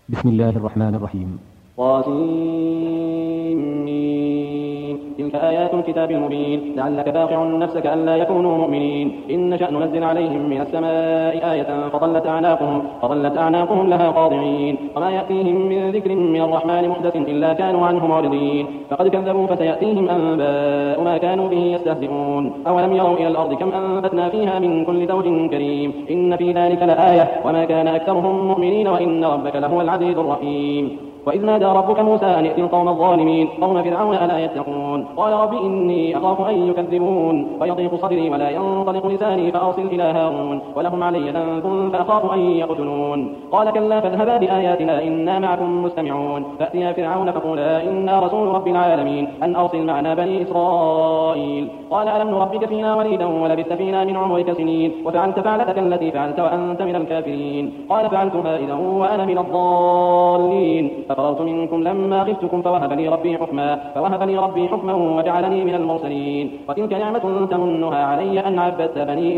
بسم الله الرحمن الرحيم. طاسمين. تلك آيات الكتاب المبين لعلك باخع نفسك ألا يكونوا مؤمنين. إن نشأ ننزل عليهم من السماء آية فظلت أعناقهم لها خاضعين. وما يأتيهم من ذكر من الرحمن محدث إلا كانوا عنه معرضين. فقد كذبوا فسيأتيهم أنباء ما كانوا به يستهزئون. أولم يروا إلى الأرض كم أنبتنا فيها من كل زوج كريم. إن في ذلك لآية وما كان أكثرهم مؤمنين وإن ربك لهو العزيز الرحيم. وإذ نادى ربك موسى أن ائت القوم الظالمين قوم فرعون ألا يتقون. قال رب إني أخاف أن يكذبون ويضيق صدري ولا ينطلق لساني فأرسل إلى هارون ولهم علي ذنب فأخاف أن يقتلون. قال كلا فاذهبا بآياتنا إنا معكم مستمعون. فأتيا فرعون فقولا إنا رسول رب العالمين أن أرسل معنا بني إسرائيل. قال ألم نربك فينا وليدا ولبثت فينا من عمرك سنين وفعلت فعلتك التي فعلت وأنت من الكافرين. قال فعلتها إذا وأنا من الضالين. ففررت منكم لما خفتكم فوهب لي ربي حكما وجعلني من المرسلين. وتلك نعمة تمنها علي أن عبدت بني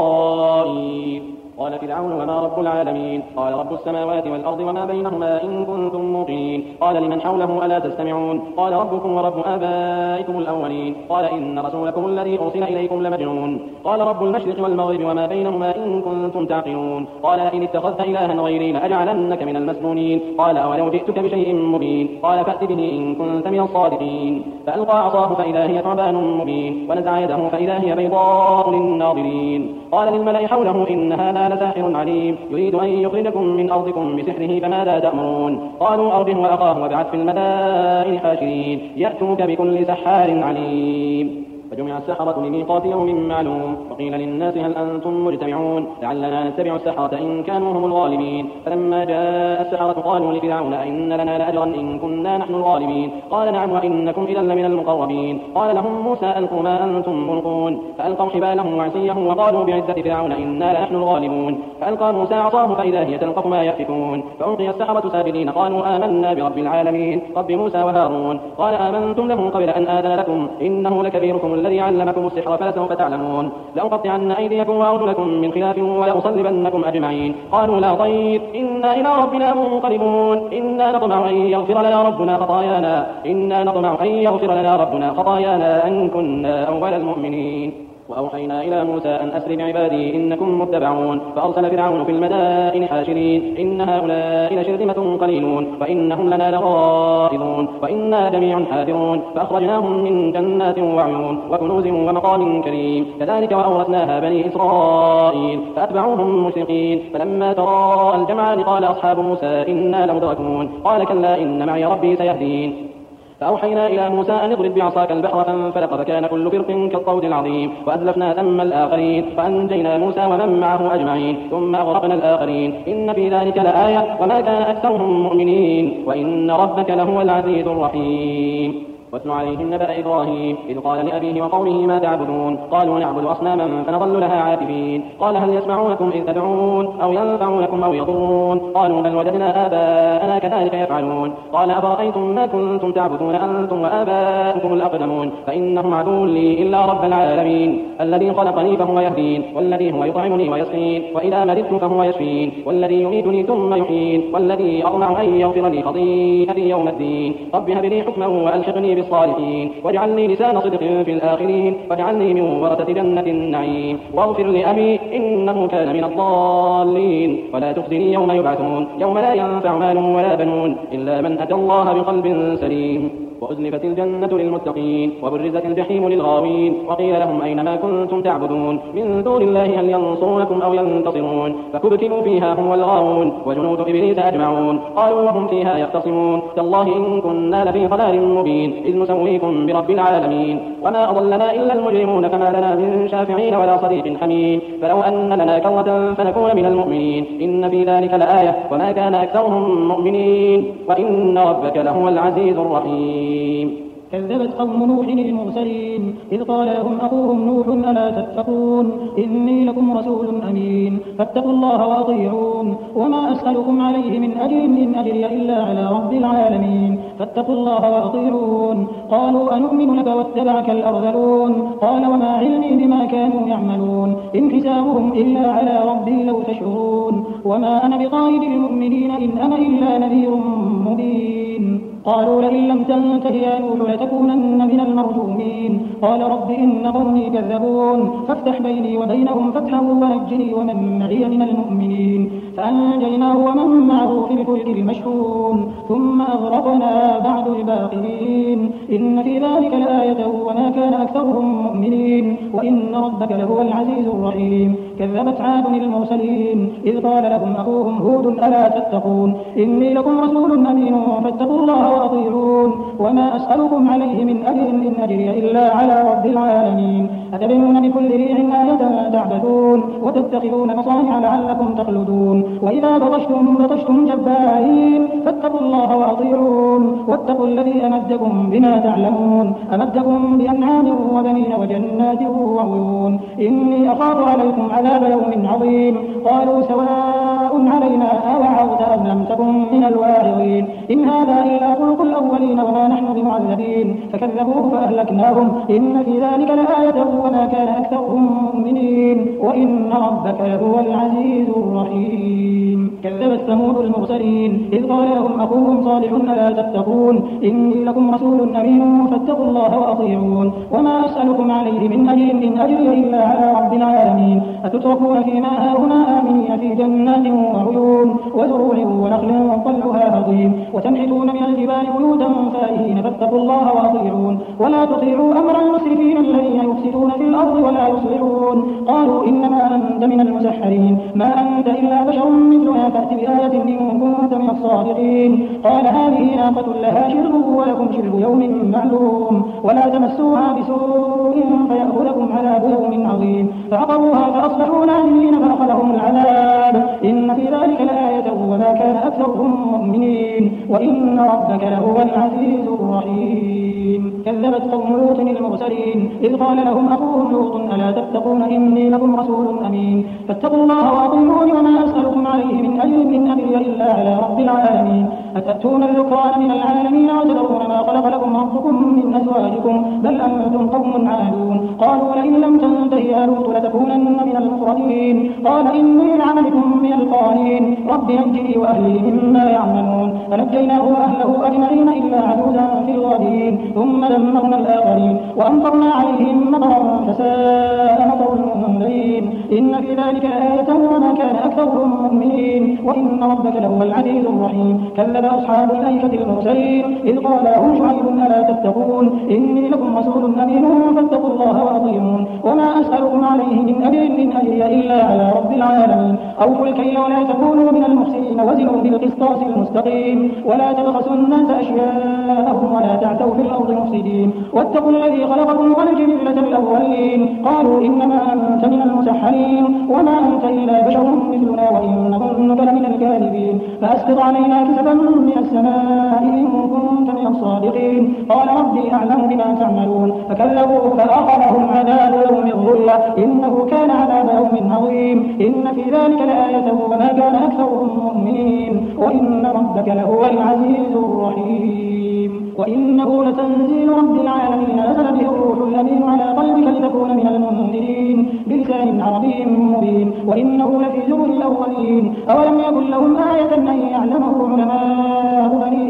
إسرائيل. قال فرعون وما رب العالمين. قال رب السماوات والأرض وما بينهما إن كنتم موقنين. قال لمن حوله ألا تستمعون. قال ربكم ورب آبائكم الأولين. قال إن رسولكم الذي أرسل إليكم لمجنون. قال رب المشرق والمغرب وما بينهما إن كنتم تعقلون. قال إن اتخذت إلها غيري لأجعلنك من المسجونين. قال أولو جئتك بشيء مبين. قال فأت به إن كنت من الصادقين. فألقى عصاه فإذا هي ثعبان مبين ونزع يده فإذا هي بيضاء للناظرين. قال للملأ حوله إن هذا لساحر عليم يريد أن يخرجكم من أرضكم بسحره فماذا تأمرون. قالوا أرجه وأخاه وابعث في المدائن حاشرين يأتوك بكل سحار عليم. فجمع السحرة لميقات يوم معلوم. وقيل للناس هل أنتم مجتمعون لعلنا نتبع السحرة إن كانوا هم الغالبين. فلما جاء السحرة قالوا لفرعون أئن لنا لأجرا إن كنا نحن الغالبين. قال نعم وإنكم إذا لمن المقربين. قال لهم موسى ألقوا ما أنتم ملقون. فألقوا حبالهم وعصيهم وقالوا بعزة فرعون إنا لنحن الغالبون. فألقى موسى عصاه فإذا هي تلقف ما يأفكون. فألقي السحرة ساجدين قالوا آمنا برب العالمين رب موسى وهارون. قال آمنتم له قبل أن آذن لكم إنه لكبيركم الذي علمكم السحر فلسوف تعلمون. لأقطعن أيديكم وأرجلكم من خلاف ولأصلبنكم أجمعين. قالوا لا ضير إنا إلى ربنا منقلبون. إنا نطمع أن يغفر لنا ربنا خطايانا أن كنا أول المؤمنين. وأوحينا إلى موسى أن أسر بعبادي إنكم متبعون. فأرسل فرعون في المدائن حاشرين إن هؤلاء لشرذمة قليلون وإنهم لنا لغائظون وإنا جميع حاذرون. فأخرجناهم من جنات وعيون وكنوز ومقام كريم. كذلك وأورثناها بني إسرائيل فأتبعوهم مشرقين. فلما تراءى الجمعان قال أصحاب موسى إنا لمدركون. قال كلا إن معي ربي سيهدين. فأوحينا إلى موسى أن اضرب بعصاك البحر فانفلق فكان كل فرق كالطود العظيم. وأزلفنا ثم الآخرين فأنجينا موسى ومن معه أجمعين ثم أغرقنا الآخرين. إن في ذلك لآية وما كان أكثرهم مؤمنين وإن ربك لهو العزيز الرحيم. واتل عليهم نبأ إبراهيم إذ قال لأبيه وقومه ما تعبدون. قالوا نعبد أصناما فنظل لها عاكفين. قال هل يسمعونكم إذ تدعون أو ينفعونكم أو يضرون. قالوا بل وجدنا آباءنا كذلك يفعلون. قال أفرأيتم ما كنتم تعبدون أنتم وآباؤكم الأقدمون فإنهم عدو لي إلا رب العالمين الذي خلقني فهو يهدين والذي هو يطعمني ويسقين وإذا مرضت فهو يشفين والذي يميتني ثم يحيين والذي أطمع أن يغفر لي خطيئتي يوم الدين. رب هب لي حكما وألحقني بالصالحين واجعلني لسان صدق في الآخرين واجعلني من ورثة جنة النعيم. واغفر لأبي إنه كان من الضالين ولا تخزني يوم يبعثون يوم لا ينفع مال ولا بنون إلا من أتى الله بقلب سليم. وأزلفت الجنة للمتقين وبرزت الجحيم للغاوين. وقيل لهم أين ما كنتم تعبدون من دون الله هل ينصرونكم أو ينتصرون. فكبكبوا فيها هم والغاوون وجنود إبليس أجمعون. قالوا وهم فيها يختصمون تالله إن كنا لفي ضلال مبين إذ نسويكم برب العالمين. وما أضلنا إلا المجرمون فما لنا من شافعين ولا صديق حميم. فلو أن لنا كرة فنكون من المؤمنين إن في ذلك لآية وما كان أكثرهم مؤمنين وإن ربك لهو العزيز الرحيم. كذبت قوم نوح المرسلين إذ قال لهم أخوهم نوح ألا تتقون إني لكم رسول أمين فاتقوا الله وأطيعون وما أسألكم عليه من أجر إن أجري إلا على رب العالمين فاتقوا الله وأطيعون قالوا أنؤمن لك واتبعك الأرذلون قال وما علمي بما كانوا يعملون إن حسابهم إلا على ربي لو تشعرون وما أنا بطارد المؤمنين إن أنا إلا نذير مبين قالوا لئن لم تنته يا نوح لتكونن من المرجومين قال رب إن قومي كذبون فافتح بيني وبينهم فتحا ونجني ومن معي من المؤمنين فأنجيناه ومن معه في الفلك المشحون ثم أغرقنا بعد الباقين إن في ذلك لآية وما كان أكثرهم مؤمنين وإن ربك لهو العزيز الرحيم كذبت عاد المرسلين إذ قال لهم أخوهم هود ألا تتقون إني لكم رسول أمين فاتقوا الله وأطيعون وما أسألكم عليه من أجر إن أجري إلا على رب العالمين أتبنون بكل ريع آية تعبثون وتتخذون مصانع لعلكم تخلدون وإذا بطشتم جبارين فاتقوا الله وأطيعون واتقوا الذي أمدكم بما تعلمون أمدكم بأنعام وبنين وجنات وعيون إني أخاف عليكم عذاب يوم عظيم قالوا سواء علينا أوعظت أم لم تكن من الواعظين إن هذا إلا خلق الأولين وما نحن بمعذبين فكذبوه فأهلكناهم إن في ذلك لآية وما كان أكثرهم مؤمنين وإن ربك لهو العزيز الرحيم كذبت ثمود المرسلين إذ قال لهم أخوهم صالح ألا تتقون إني لكم رسول أمين فاتقوا الله وأطيعون وما أسألكم عليه من أجر إن أجري إلا على رب العالمين أتتركون فيما هاهنا آمنين في جنات وعيون وزروع ونخل طلعها هضيم وتنحتون من الجبال بيوتا فارهين فاتقوا الله وأطيعون ولا تطيعوا أمر المسرفين الذين يفسدون في الأرض ولا يصلحون قالوا إنما أنت من المسحرين ما أنت إلا بشر مثلنا فأت بآية إن كنت من الصادقين قال هذه ناقة لها شرب ولكم شرب يوم معلوم ولا تمسوها بسوء فيأخذكم عذاب يوم عظيم فعقروها فأصبحوا نادمين فأخذهم العذاب إن في ذلك لآية وما كان أكثرهم مؤمنين وإن ربك لهو العزيز الرحيم كذبت قوم لوط المرسلين إذ قال لهم أخوهم لوط ألا تتقون إني لكم رسول أمين فاتقوا الله وأطيعون وما أسألكم عليه من أجر إن أجري إلا على رب العالمين أتأتون الذكران من العالمين وتذرون ما خلق لكم ربكم من أزواجكم بل أنتم قوم عادون قالوا لئن لم تنته يا لوط لتكونن من المخرجين قال إني لعملكم من القالين رب نجني وأهلي مما يعملون فنجيناه وأهله أجمعين إلا عجوزا في الغابرين ثم دمرنا الآخرين وأمطرنا عليهم مطرا فساء مطر المنذرين إن في ذلك لآية وما كان أكثرهم مؤمنين وإن ربك لهو العزيز الرحيم كذب أصحاب الأيكة المرسلين إذ قال لهم شعيب ألا تتقون إني لكم رسول أمين فاتقوا الله وأطيعون وما أسألكم عليه من أجر إن أجري إلا على رب العالمين أوفوا الكيل ولا تكونوا من المحسنين وزنوا بالقسطاس المستقيم ولا تبخسوا الناس أشياءهم ولا تعثوا في الأرض مفسدين واتقوا الذي خلقكم والجبلة الأولين قالوا إنما أنت من المسحرين وما أنت إلا بشر مثلنا وإن نظنك لمن الكاذبين فأسقط علينا كسفا من السماء إن كنت من الصادقين قال ربي أعلم بما تعملون فكذبوه فأخذهم عذاب يوم الظلة إنه كان عذاب يوم عظيم إن في ذلك لآية وما كان أكثرهم مؤمنين وإن ربك لهو العزيز الرحيم وإنه لتنزيل رب العالمين نزل به الروح الأمين على قلبك لتكون من المنذرين بلسان عربي مبين وإنه لفي زبر الأولين أولم يكن لهم آية أن يعلمه علماء بني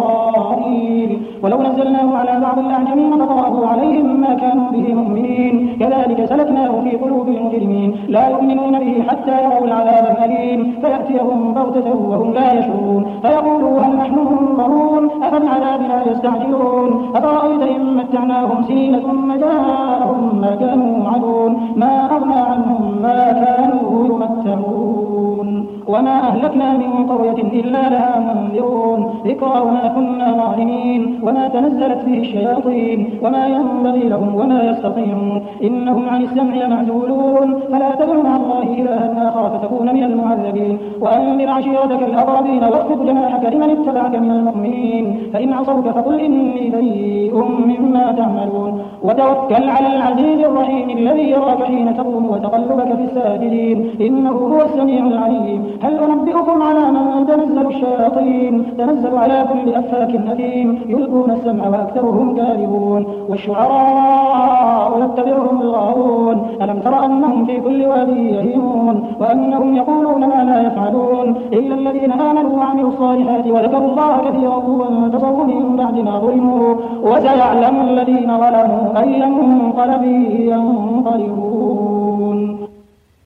إسرائيل ولو نزلناه على بعض الأعجمين فقرأه عليهم ما كانوا به مؤمنين كذلك سلكناه في قلوب المجرمين لا يؤمنون به حتى يروا العذاب الأليم فيأتيهم بغتة وهم لا يشعرون فيقولوا هل نحن منظرون أفبعذابنا يستعجلون أفرأيت إن متعناهم سنين ثم جاءهم ما كانوا يوعدون ما أغنى عنهم ما كانوا يمتعون وما أهلكنا من قرية إلا لها منذرون ذكرى وما كنا ظالمين وما تنزلت به الشياطين وما ينبغي لهم وما يستطيعون إنهم عن السمع لمعزولون فلا تدع مع الله إلها آخر فتكون من المعذبين وأنذر عشيرتك الأقربين واخفض جناحك لمن لمن اتبعك من المؤمنين فإن عصوك فقل إني بريء مما تعملون وتوكل على العزيز الرحيم الذي يراك حين تقوم وتقلبك في الساجدين إنه هو السميع العليم هل أنبئكم على من تنزل الشياطين تنزل على كل أفاك أثيم يلقون السمع وأكثرهم كاذبون والشعراء يتبعهم الغاوون ألم تر أنهم في كل واد يهيمون وأنهم يقولون ما لا يفعلون إلا الذين آمنوا وعملوا الصالحات وذكروا الله كثيرا وانتصروا من بعد ما ظلموا وسيعلم الذين ظلموا أي منقلب ينقلبون